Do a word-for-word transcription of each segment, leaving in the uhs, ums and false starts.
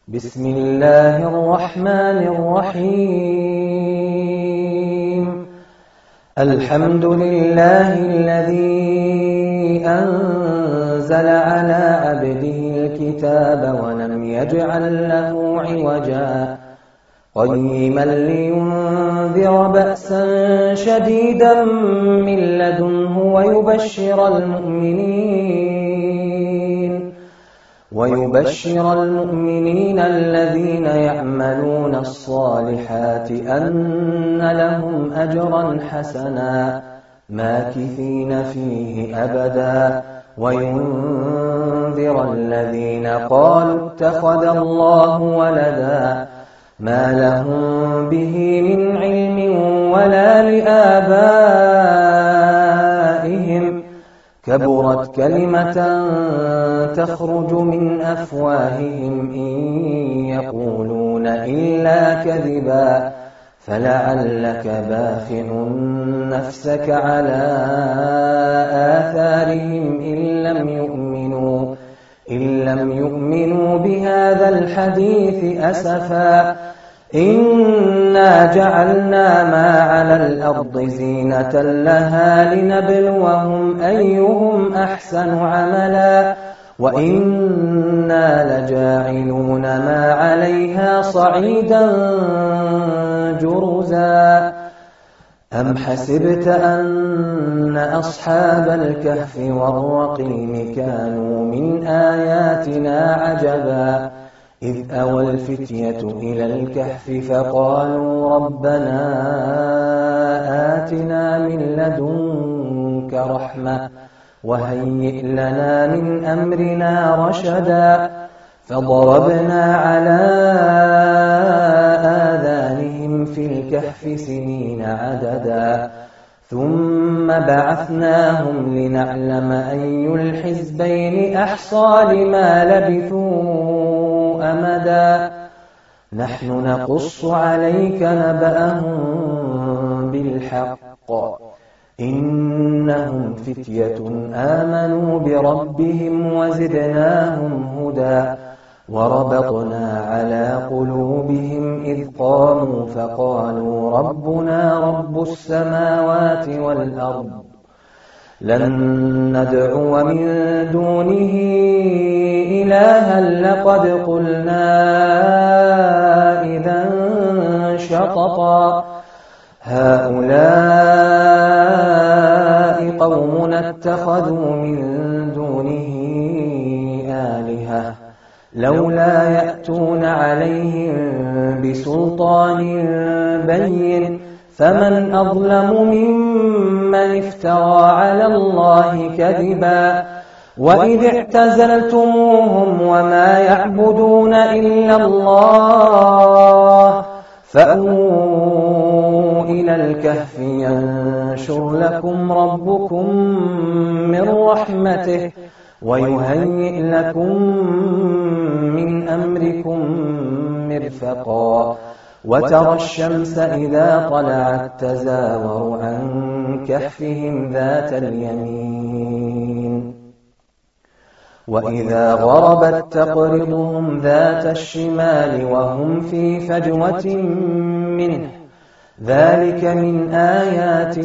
بسم الله الرحمن الرحيم الحمد لله الذي أنزل على عبده الكتاب ولم يجعل له عوجا قيما لينذر بأسا شديدا من لدنه ويبشر المؤمنين ويبشر المؤمنين الذين يعملون الصالحات أن لهم أجرا حسنا ماكثين فيه أبدا وينذر الذين قالوا اتخذ الله ولدا ما لهم به من علم ولا لآبائهم كبرت كلمة تخرج من أفواههم إن يقولون إلا كذبا فلعلك باخع نفسك على آثارهم إن لم يؤمنوا إن لم يؤمنوا بهذا الحديث أسفا إنا جعلنا ما على الأرض زينة لها لنبلوهم أيهم أحسن عملا وإنا لجاعلون ما عليها صعيدا جرزا أم حسبت أن أصحاب الكهف والرقيم كانوا من آياتنا عجبا إذ أوى الفتية إلى الكهف فقالوا ربنا آتنا من لدنك رحمة وهيئ لنا من أمرنا رشدا فضربنا على آذانهم في الكهف سنين عددا ثم بعثناهم لنعلم أي الحزبين أحصى لما لبثوا أمدا نحن نقص عليك نبأهم بالحق إنهم فتية آمنوا بربهم وزدناهم هدى وربطنا على قلوبهم إذ قاموا فقالوا ربنا رب السماوات والأرض لن ندعو من دونه إلها لقد قلنا إذا شططا هؤلاء قومنا اتخذوا من دونه آلهة لولا يأتون عليهم بسلطان بين فمن أظلم ممن افترى على الله كذبا وإذ اعتزلتموهم وما يعبدون إلا الله فأووا إلى الكهف ينشر لكم ربكم من رحمته ويهيئ لكم من أمركم مرفقا وترى الشمس إذا طلعت تزاور عن كهفهم ذات اليمين وإذا غربت تقرضهم ذات الشمال وهم في فجوة منه ذلك من آيات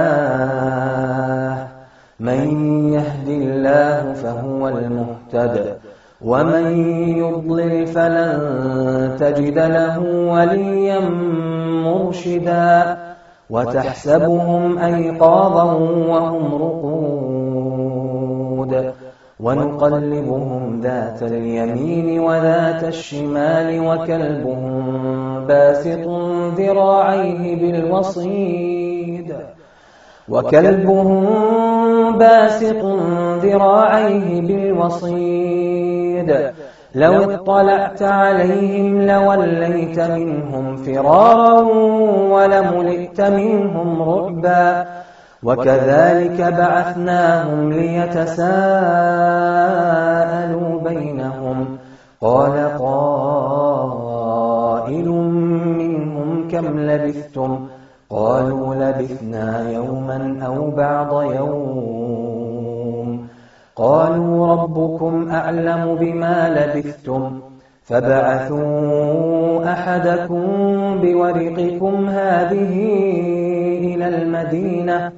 الله من يهد الله فهو المهتد ومن يضلل فلن تجد له وليا مرشدا وتحسبهم أيقاظا وهم رقود ونقلبهم ذات اليمين وذات الشمال وكلبهم باسط ذراعيه بالوصيد وكلبهم باسط ذراعيه بالوصيد لو اطلعت عليهم لوليت منهم فرارا ولملئت منهم رعبا وكذلك بعثناهم ليتساءلوا بينهم قال قائل منهم كم لبثتم قالوا لبثنا يوما أو بعض يوم قالوا ربكم أعلم بما لبثتم فابعثوا أحدكم بورقكم هذه إلى المدينة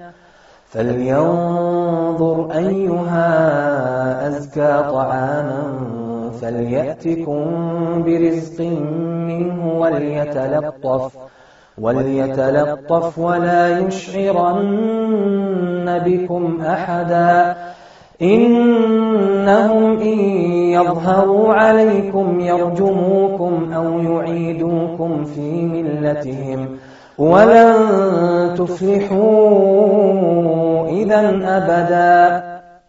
فلينظر أيها أزكى طعاما فليأتكم برزق منه وليتلطف وليتلطف ولا يشعرن بكم أحدا إنهم إن يظهروا عليكم يرجموكم أو يعيدوكم في ملتهم ولن تفلحوا إذن أبدا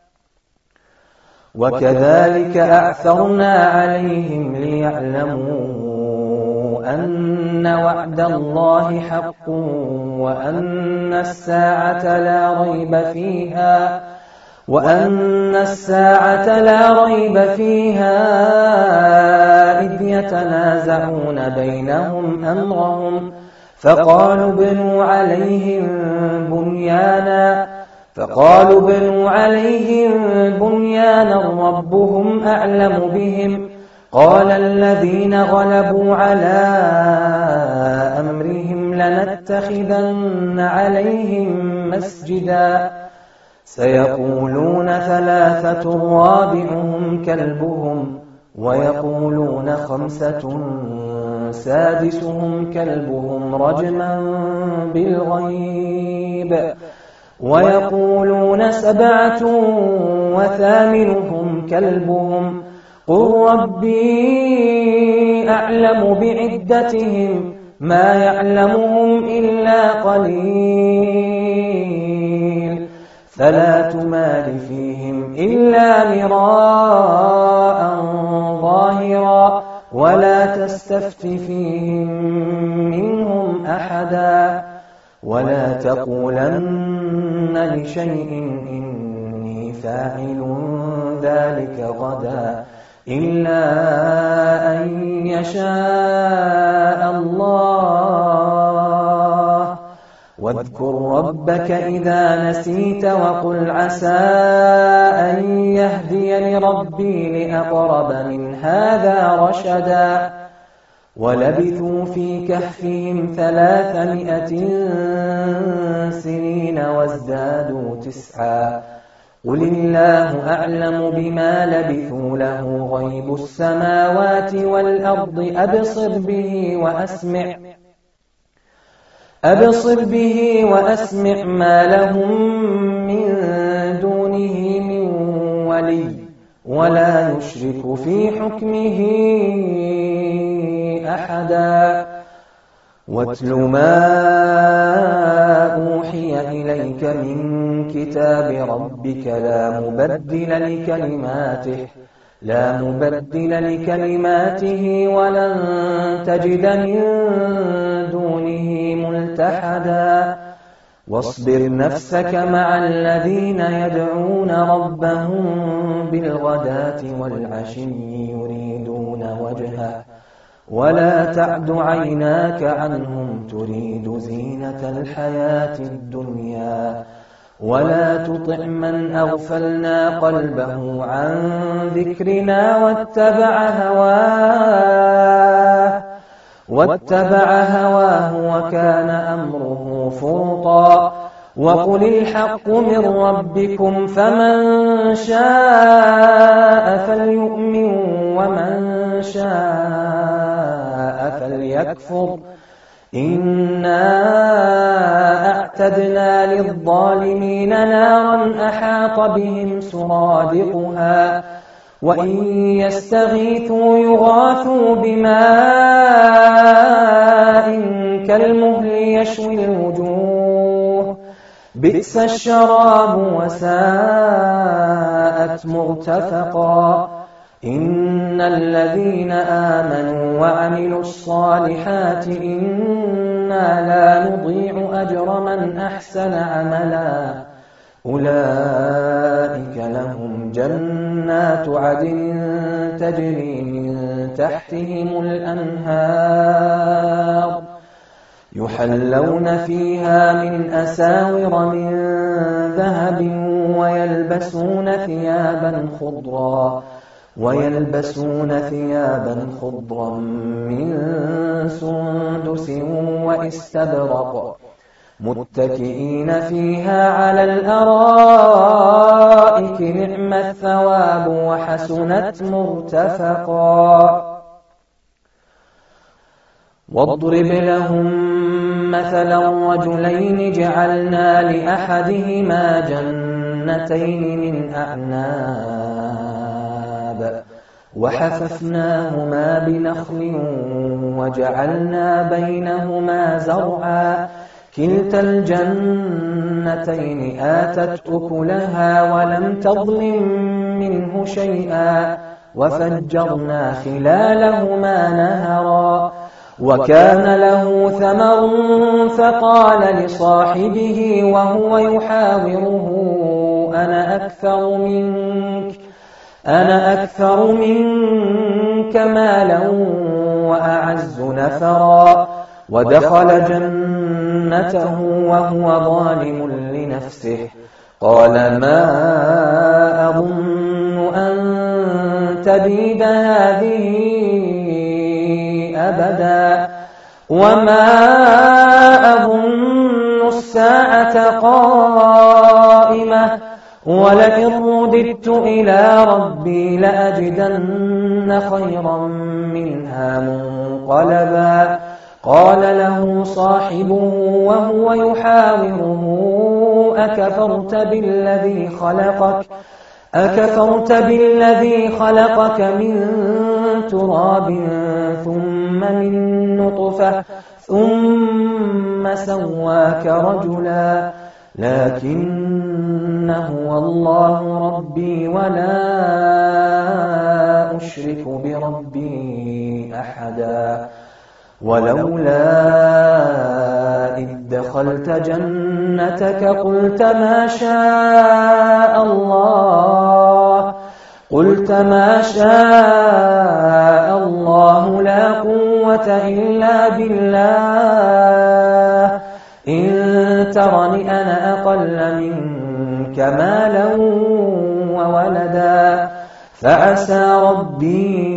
وكذلك أعثرنا عليهم ليعلموا أن وعد الله حق وأن الساعة لا ريب فيها وأن الساعة لا ريب فيها إذ يتنازعون بينهم أمرهم فقالوا بنوا عليهم بنيانا فقالوا بنوا عليهم بنيانا ربهم أعلم بهم قال الذين غلبوا على أمرهم لنتخذن عليهم مسجدا سيقولون ثلاثة رابعهم كلبهم ويقولون خمسة سادسهم كلبهم رجما بالغيب ويقولون سبعة وثامنهم كلبهم قل ربي أعلم بعدتهم ما يعلمهم إلا قليل فلا تمار فيهم إلا مراء ظاهرا ولا تستفت فيهم منهم أحدا ولا تقولن لشيء إني فاعل ذلك غدا إلا أن يشاء الله واذكر ربك إذا نسيت وقل عسى أن يهديني ربي لأقرب من هذا رشدا ولبثوا في كهفهم ثلاثمائة سنين وازدادوا تسعا قل الله أعلم بما لبثوا له غيب السماوات والأرض أبصر به وأسمع أبصر به وأسمع ما لهم من دونه من ولي ولا يشرك في حكمه أحدا واتل ما أوحي إليك من كتاب ربك لا مبدل لكلماته لا مبدل لكلماته ولن تجد من دونه ملتحدا واصبر نفسك مع الذين يدعون ربهم بالغداة والعشي يريدون وجهه ولا تعد عيناك عنهم تريد زينة الحياة الدنيا ولا تطع من أغفلنا قلبه عن ذكرنا واتبع هواه واتبع هواه وكان أمره فرطا وقل الحق من ربكم فمن شاء فليؤمن ومن شاء فليكفر إنا أعتدنا للظالمين نارا أحاط بهم سرادقها وإن يستغيثوا يغاثوا بماء كالمهل يشوي الوجوه بئس الشراب وساءت مرتفقا إن الذين آمنوا وعملوا الصالحات إنا لا نضيع أجر من أحسن عملا أولئك لهم جنات عدن تجري من تحتهم الأنهار يحلون فيها من أساور من ذهب ويلبسون ثيابا خضرا ويلبسون ثيابا خضرا من سندس واستبرق متكئين فيها على الأرائك نعم الثواب وحسنت مرتفقا واضرب لهم مثلا رجلين جعلنا لأحدهما جنتين من أعناب وحففناهما بنخل وجعلنا بينهما زرعا كلتا الجنتين آتت أكلها ولم تظلم منه شيئا وفجرنا خلالهما نهرا وكان له ثمر فقال لصاحبه وهو يحاوره أنا أكثر منك أنا أكثر منك مالا وأعز نفرا ودخل جنته وهو ظالم لنفسه قال ما أظن أن تبيد هذه أبدا وما أظن الساعة قائمة ولئن رددت إلى ربي لأجدن خيرا منها منقلبا قال له صاحبه وهو يحاوره أكفرت بالذي خلقك أكفرت بالذي خلقك من تراب ثم من نطفة ثم سواك رجلا لكن هو الله ربي ولا أشرك بربي أحدا ولولا إذ دخلت جنتك قلت ما شاء الله قلت ما شاء الله لا قوة إلا بالله إن ترني أنا أقل منك مالا وولدا فعسى ربي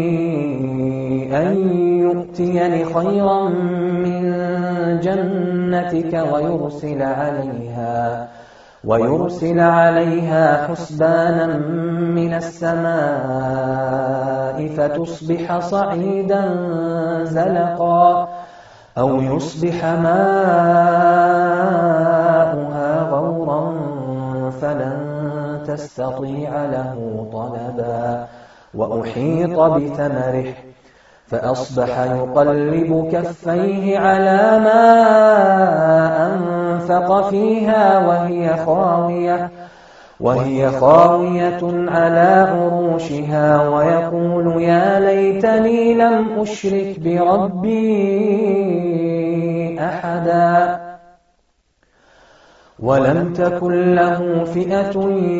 أن يؤتيني خيرا من جنتك ويرسل عليها ويرسل عليها حسبانا من السماء فتصبح صعيدا زلقا أو يصبح ماؤها غورا فلن تستطيع له طلبا وأحيط بثمره فأصبح يقلب كفيه على ما أنفق فيها وهي خاوية وهي خاوية على عروشها ويقول يا ليتني لم أشرك بربي أحدا ولم تكن له فئة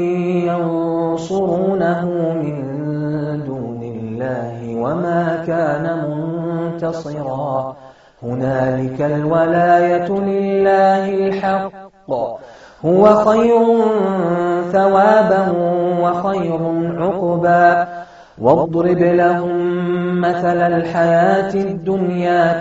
ينصرونه من دون الله وما كان منتصرا هنالك الولاية لله الحق هو خير ثوابا وخير عقبا واضرب لهم مثل الحياة الدنيا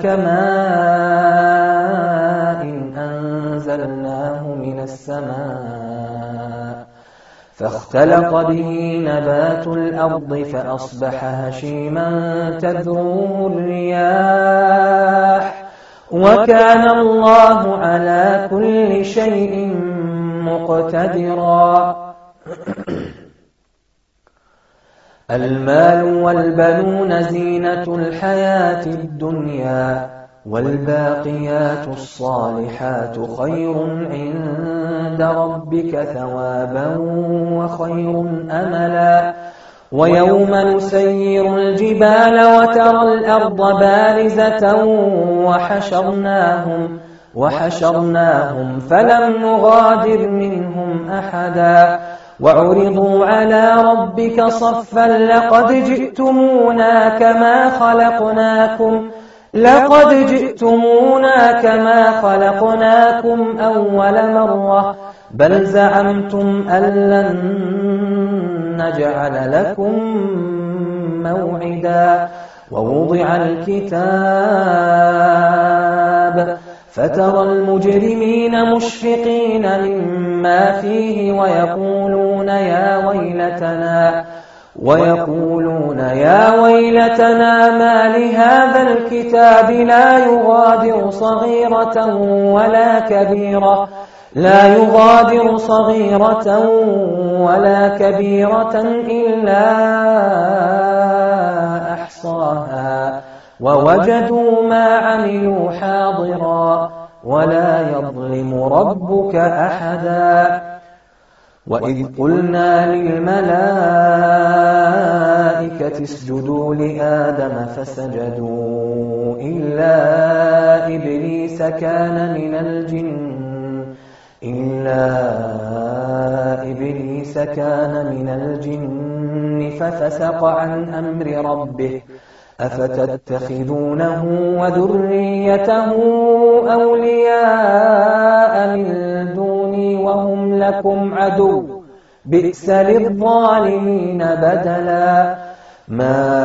كماء إن أنزلناه من السماء فاختلط به نبات الأرض فأصبح هشيما تذروه الرياح وكان الله على كل شيء مقتدرا المال والبنون زينة الحياة الدنيا والباقيات الصالحات خير عند ربك ثوابا وخير أملا ويوم نسير الجبال وترى الأرض بارزة وحشرناهم وحشرناهم فلم نغادر منهم أحدا وعرضوا على ربك صفا لقد جئتمونا كما خلقناكم لقد جئتمونا كما خلقناكم أول مرة بل زعمتم أن لن نجعل لكم موعدا ووضع الكتاب فترى المجرمين مشفقين مما فيه ويقولون يا ويلتنا ويقولون يا ويلتنا ما لهذا الكتاب لا يغادر صغيرة ولا كبيرة لا يغادر صغيرة ولا كبيرة إلا أحصاها ووجدوا ما عملوا حاضرا ولا يظلم ربك أحدا. وإذ قلنا للملائكة اسجدوا لآدم فسجدوا إلا إبليس كان من الجن إلا إبليس كان من الجن ففسق عن أمر ربه أفتتخذونه وذريته أولياء من دوني وهم لكم عدو بئس للظالمين بدلا. ما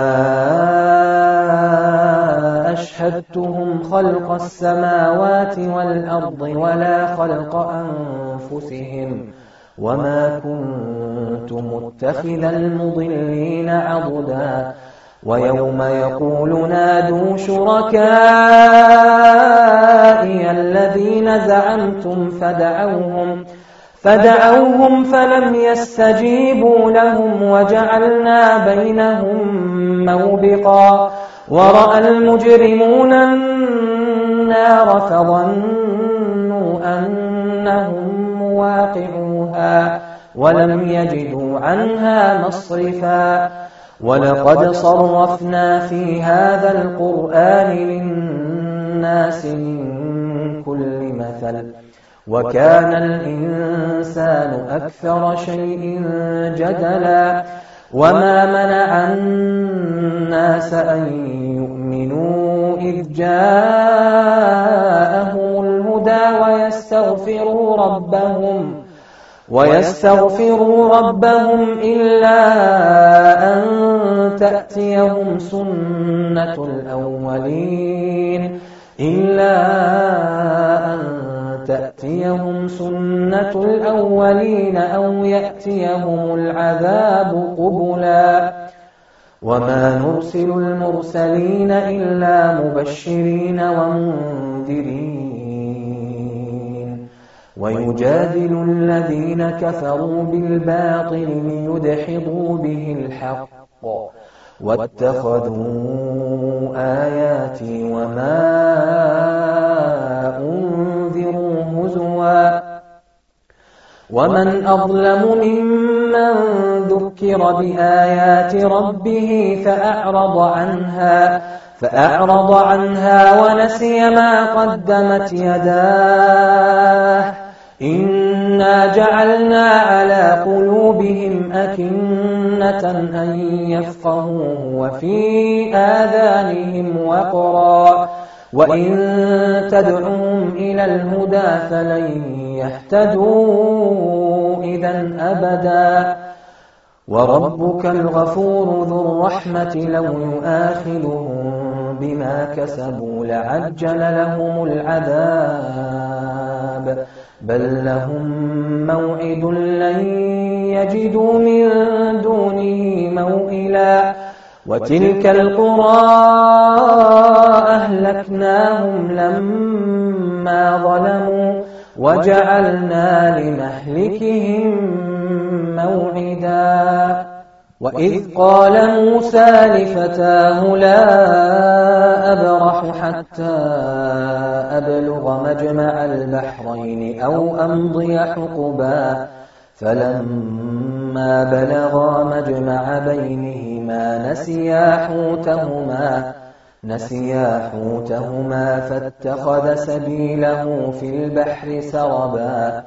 أشهدتهم خلق السماوات والأرض ولا خلق أنفسهم وما كنت متخذ المضلين عضدا. ويوم يقول نادوا شركائي الذين زعمتم فدعوهم فدعوهم فلم يستجيبوا لهم وجعلنا بينهم موبقا. ورأى المجرمون النار فظنوا أنهم مواقعوها ولم يجدوا عنها مصرفا. ولقد صرفنا في هذا القرآن للناس من كل مثل وكان الإنسان أكثر شيء جدلا. وما منع الناس أن يؤمنوا إذ جاءهم الهدى ويستغفروا ربهم ويستغفروا ربهم إلا أن تأتيهم سنة الأولين إلا أن تأتيهم سنة الأولين أو يأتيهم العذاب قبلا. وما نرسل المرسلين إلا مبشرين ومنذرين ويجادل الذين كفروا بالباطل ليدحضوا به الحق واتخذوا آياتي وما أنذروا هزوا. ومن أظلم ممن ذكر بآيات ربه فأعرض عنها فأعرض عنها ونسي ما قدمت يداه إنا جعلنا على قلوبهم أكنة أن يفقهوه وفي آذانهم وقرا وإن تدعوهم إلى الهدى فلن يهتدوا إذا أبدا. وربك الغفور ذو الرحمة لو يؤاخذهم بما كسبوا لعجل لهم العذاب بل لهم موعد لن يجدوا من دونه موئلا. وتلك القرى أهلكناهم لما ظلموا وجعلنا لمهلكهم موعدا. وإذ قال موسى لفتاه لا أبرح حتى أبلغ مجمع البحرين أو أمضي حقبا فلما بلغا مجمع بينهما نسيا حوتهما نسيا حوتهما فاتخذ سبيله في البحر سربا.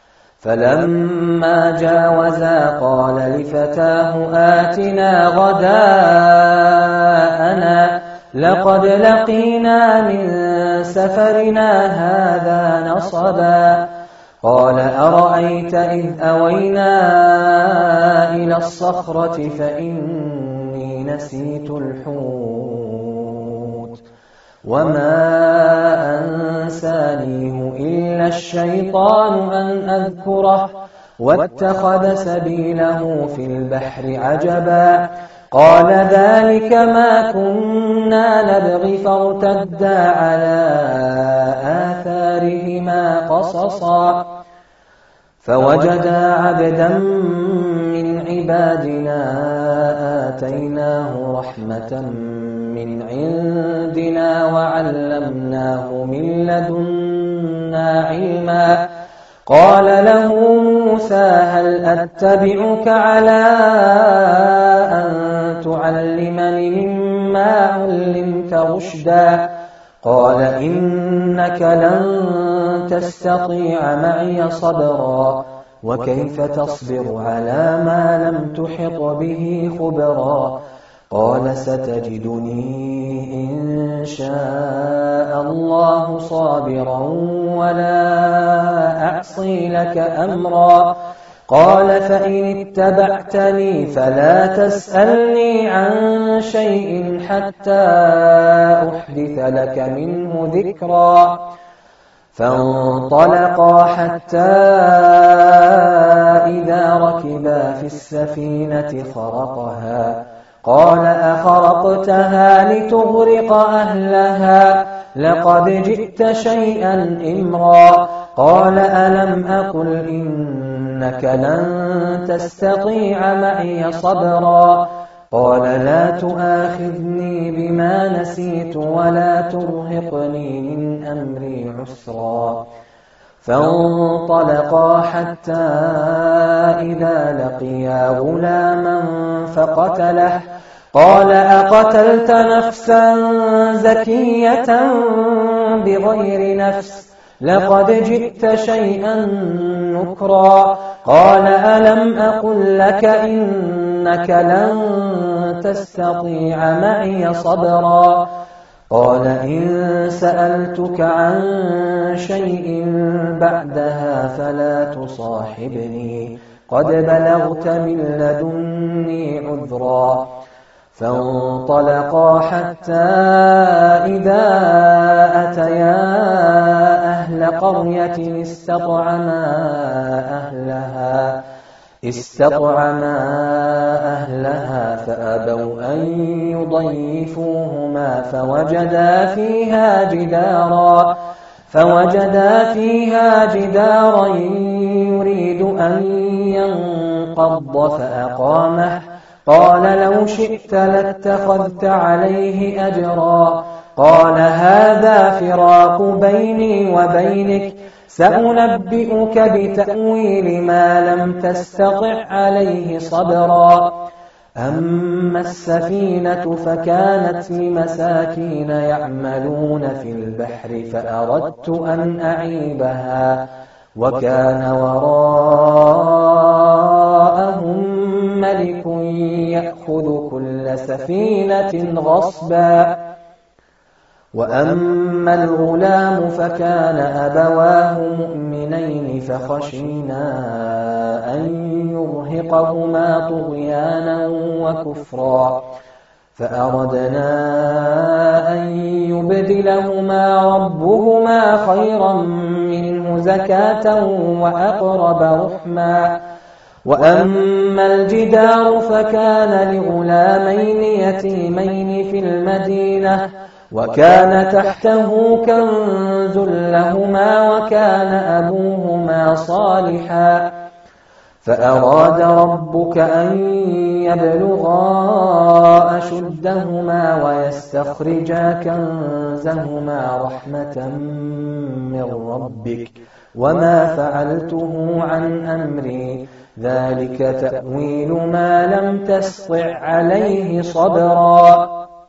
فلما جاوزا قال لفتاه آتنا غداءنا لقد لقينا من سفرنا هذا نصبا. قال أرأيت إذ أوينا إلى الصخرة فإني نسيت الحوت وما أنسانيه إلا الشيطان أن أذكره واتخذ سبيله في البحر عجبا قال ذلك ما كنا نبغي فارتدا على آثارهما قصصا فوجدا عبدا من عبادنا آتيناه رحمة من عندنا وعلمناه من لدنا علما قال له موسى هل أتبعك على أن تعلمني مما علمت رشدا قال إنك لن تستطيع معي صبرا وكيف تصبر على ما لم تحط به خبرا قال ستجدني إن شاء الله صابرا ولا أعصي لك أمرا قال فإن اتبعتني فلا تسألني عن شيء حتى أحدث لك منه ذكرا فانطلقا حتى إذا ركبا في السفينة خرقها قال أخرقتها لتغرق أهلها لقد جئت شيئا إمرا قال ألم أقل إنك لن تستطيع معي صبرا قال لا تؤاخذني بما نسيت ولا ترهقني من أمري عسرا فانطلقا حتى إذا لقيا غلاما فقتله قال أقتلت نفسا زكية بغير نفس لقد جئت شيئا نكرا قال ألم أقل لك إنك لن تستطيع معي صبرا قال إن سألتك عن شيء بعدها فلا تصاحبني قد بلغت من لدني عذرا فانطلقا حتى إذا أتيا أهل قرية استطعما أهلها استطعما أهلها فأبوا أن يضيفوهما فوجدا فيها جدارا فوجدا فيها جدارا يريد أن ينقض فأقامه قال لو شئت لاتخذت عليه أجرا قال هذا فراق بيني وبينك سأنبئك بتأويل ما لم تستطع عليه صبرا أما السفينة فكانت لمساكين يعملون في البحر فأردت أن أعيبها وكان وراءهم ملك يأخذ كل سفينة غصبا وأما الغلام فكان أبواه مؤمنين فخشينا أن يرهقهما طغيانا وكفرا فأردنا أن يبدلهما ربهما خيرا منه زكاة وأقرب رحما وأما الجدار فكان لغلامين يتيمين في المدينة وكان تحته كنز لهما وكان أبوهما صالحا فأراد ربك أن يبلغا أشدهما ويستخرجا كنزهما رحمة من ربك وما فعلته عن أمري ذلك تأويل ما لم تستطع عليه صبرا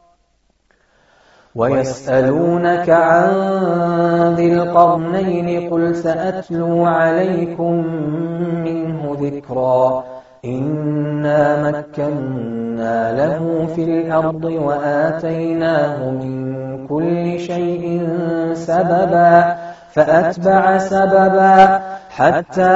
ويسألونك عن ذي القرنين قل سأتلو عليكم منه ذكرا إنا مكنا له في الأرض وآتيناه من كل شيء سببا فأتبع سببا حتى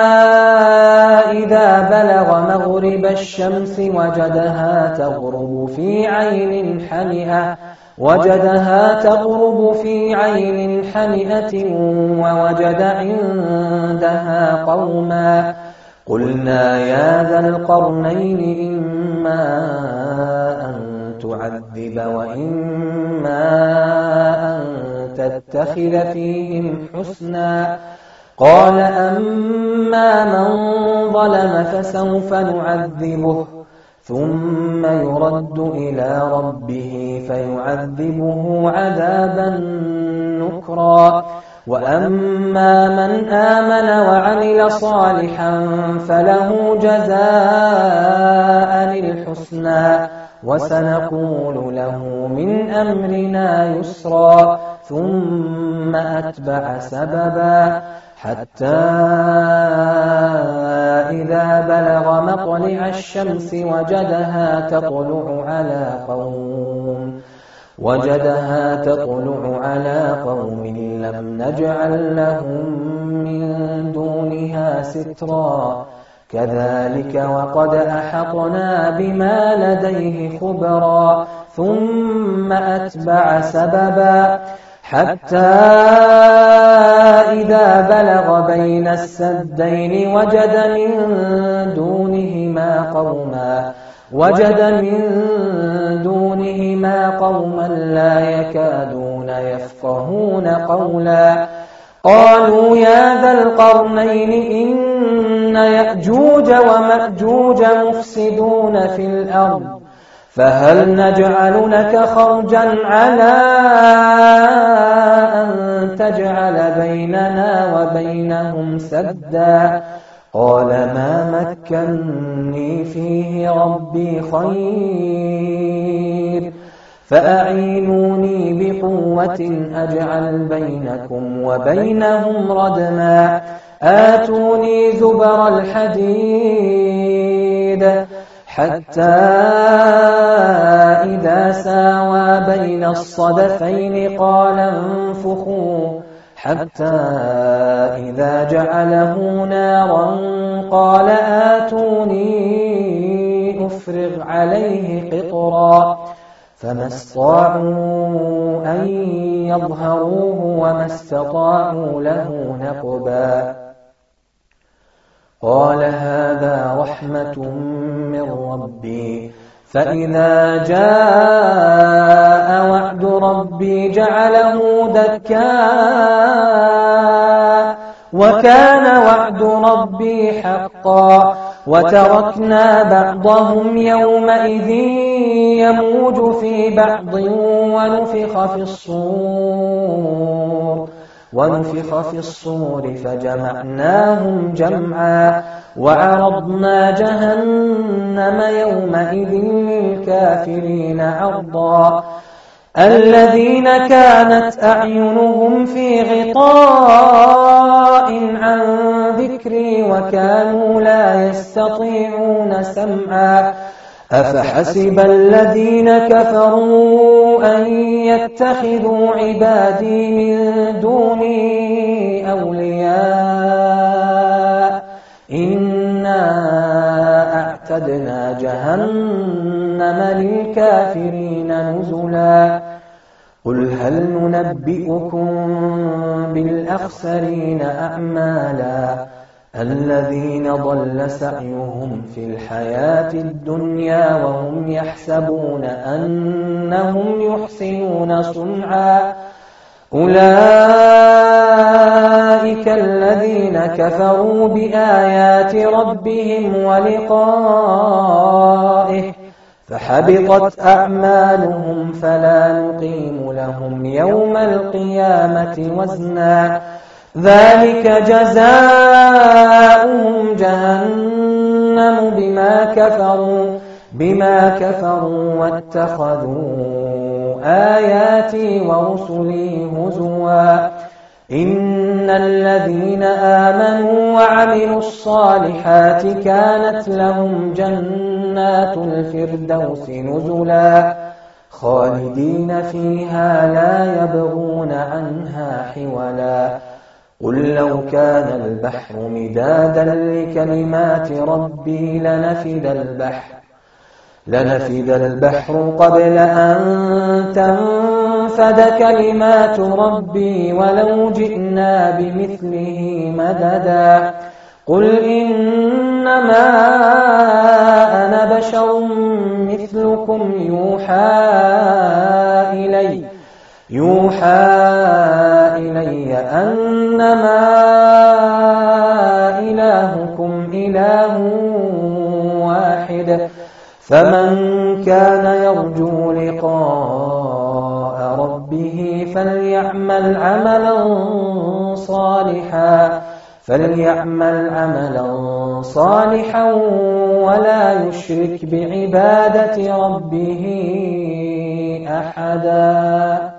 إذا بلغ مغرب الشمس وجدها تغرب في عين حمئة وجدها تغرب في عين حمئة ووجد عندها قوما قلنا يا ذا القرنين إما أن تعذب وإما أن تتخذ فيهم حسنا قال أما من ظلم فسوف نعذبه ثم يرد إلى ربه فيعذبه عذابا نكرا وأما من آمن وعمل صالحا فله جزاء الحسنى وسنقول له من أمرنا يسرا ثم أتبع سببا حتى إذا بلغ مطلع الشمس وجدها تطلع على قوم وجدها تطلع على قوم لم نجعل لهم من دونها سترا كذلك وقد أحطنا بما لديه خبرا ثم أتبع سببا حتى إذا بلغ بين السدين وجد من دونهما قوما وجد من دونهما قوما لا يكادون يفقهون قولا قالوا يا ذا القرنين إن يأجوج ومأجوج مفسدون في الأرض فهل نجعل لك خرجا على أن تجعل بيننا وبينهم سدا قال ما مكنني فيه ربي خير فأعينوني بقوة أجعل بينكم وبينهم ردما آتوني زبر الحديد حتى إذا ساوى بين الصدفين قال انفخوا حتى إذا جعله نارا قال آتوني أفرغ عليه قطرا فما استطاعوا أن يظهروه وما استطاعوا له نقبا قال هذا رحمة من ربي فإذا جاء وعد ربي جعله دكا وكان وعد ربي حقا وتركنا بعضهم يومئذ يموج في بعض ونفخ في الصور ونفخ في الصور فجمعناهم جمعا وعرضنا جهنم يومئذ للكافرين عرضا الذين كانت أعينهم في غطاء عن ذكري وكانوا لا يستطيعون سمعا أفحسب الذين كفروا أن يتخذوا عبادي من دوني أولياء إنا أعتدنا جهنم للكافرين نزلا قل هل ننبئكم بالأخسرين أعمالا الذين ضل سعيهم في الحياة الدنيا وهم يحسبون أنهم يحسنون صنعا أولئك الذين كفروا بآيات ربهم ولقائه فحبطت أعمالهم فلا نقيم لهم يوم القيامة وزنا ذلك جزاؤهم جهنم بما كفروا بما كفروا واتخذوا آياتي ورسلي هزوا إن الذين آمنوا وعملوا الصالحات كانت لهم جنات الفردوس نزلا خالدين فيها لا يبغون عنها حولا قل لو كان البحر مدادا لكلمات ربي لنفد البحر لنفد البحر قبل أن تنفد كلمات ربي ولو جئنا بمثله مددا قل إنما أنا بشر مثلكم يوحى إلي يوحى إلي أنما إلهكم إله واحد فمن كان يرجو لقاء ربه فليعمل عملا صالحا فليعمل عملا صالحا ولا يشرك بعبادة ربه أحدا.